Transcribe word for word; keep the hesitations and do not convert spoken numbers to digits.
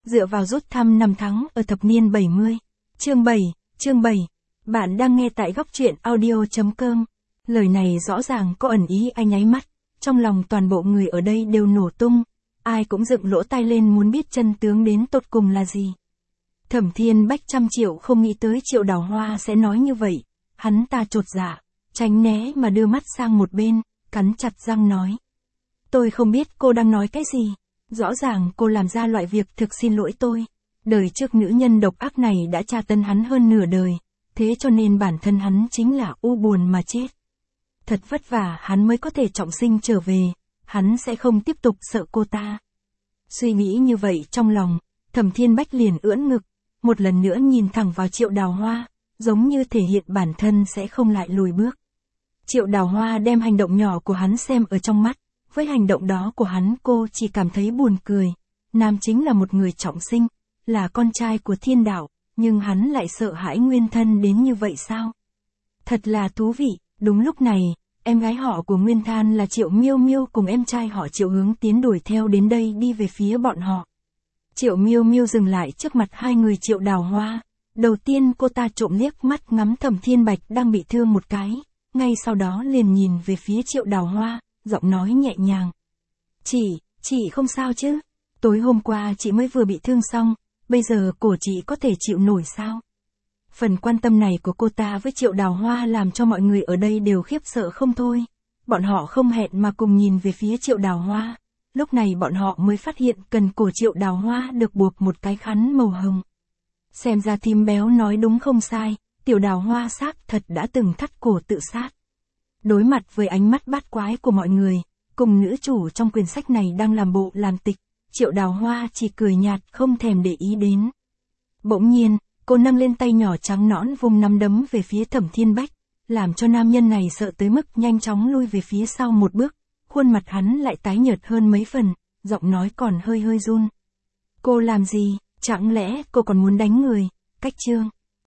dựa vào rút thăm năm tháng ở thập niên bảy mươi. Chương bảy, chương bảy. Bạn đang nghe tại góc truyện audio chấm com. Lời này rõ ràng có ẩn ý anh nháy mắt, trong lòng toàn bộ người ở đây đều nổ tung, ai cũng dựng lỗ tai lên muốn biết chân tướng đến tột cùng là gì. Thẩm Thiên Bách trăm triệu không nghĩ tới Triệu Đào Hoa sẽ nói như vậy, hắn ta chột dạ, tránh né mà đưa mắt sang một bên, cắn chặt răng nói. Tôi không biết cô đang nói cái gì, rõ ràng cô làm ra loại việc thực xin lỗi tôi. Đời trước nữ nhân độc ác này đã tra tấn hắn hơn nửa đời, thế cho nên bản thân hắn chính là u buồn mà chết. Thật vất vả hắn mới có thể trọng sinh trở về, hắn sẽ không tiếp tục sợ cô ta. Suy nghĩ như vậy trong lòng, Thẩm Thiên Bách liền ưỡn ngực, một lần nữa nhìn thẳng vào Triệu Đào Hoa, giống như thể hiện bản thân sẽ không lại lùi bước. Triệu Đào Hoa đem hành động nhỏ của hắn xem ở trong mắt, với hành động đó của hắn cô chỉ cảm thấy buồn cười. Nam chính là một người trọng sinh, là con trai của thiên đạo, nhưng hắn lại sợ hãi nguyên thân đến như vậy sao? Thật là thú vị. Đúng lúc này, em gái họ của Nguyên Than là Triệu Miêu Miêu cùng em trai họ Triệu Hướng Tiến đuổi theo đến đây đi về phía bọn họ. Triệu Miêu Miêu dừng lại trước mặt hai người Triệu Đào Hoa. Đầu tiên cô ta trộm liếc mắt ngắm Thẩm Thiên Bạch đang bị thương một cái, ngay sau đó liền nhìn về phía Triệu Đào Hoa, giọng nói nhẹ nhàng. Chị, chị không sao chứ? Tối hôm qua chị mới vừa bị thương xong, bây giờ cổ chị có thể chịu nổi sao? Phần quan tâm này của cô ta với Triệu Đào Hoa làm cho mọi người ở đây đều khiếp sợ không thôi. Bọn họ không hẹn mà cùng nhìn về phía Triệu Đào Hoa. Lúc này bọn họ mới phát hiện cần cổ Triệu Đào Hoa được buộc một cái khăn màu hồng. Xem ra thím béo nói đúng không sai, Tiểu Đào Hoa xác thật đã từng thắt cổ tự sát. Đối mặt với ánh mắt bát quái của mọi người, cùng nữ chủ trong quyển sách này đang làm bộ làm tịch, Triệu Đào Hoa chỉ cười nhạt không thèm để ý đến. Bỗng nhiên, cô nâng lên tay nhỏ trắng nõn vùng nắm đấm về phía Thẩm Thiên Bách, làm cho nam nhân này sợ tới mức nhanh chóng lui về phía sau một bước, khuôn mặt hắn lại tái nhợt hơn mấy phần, giọng nói còn hơi hơi run. Cô làm gì, chẳng lẽ cô còn muốn đánh người? Cách chương.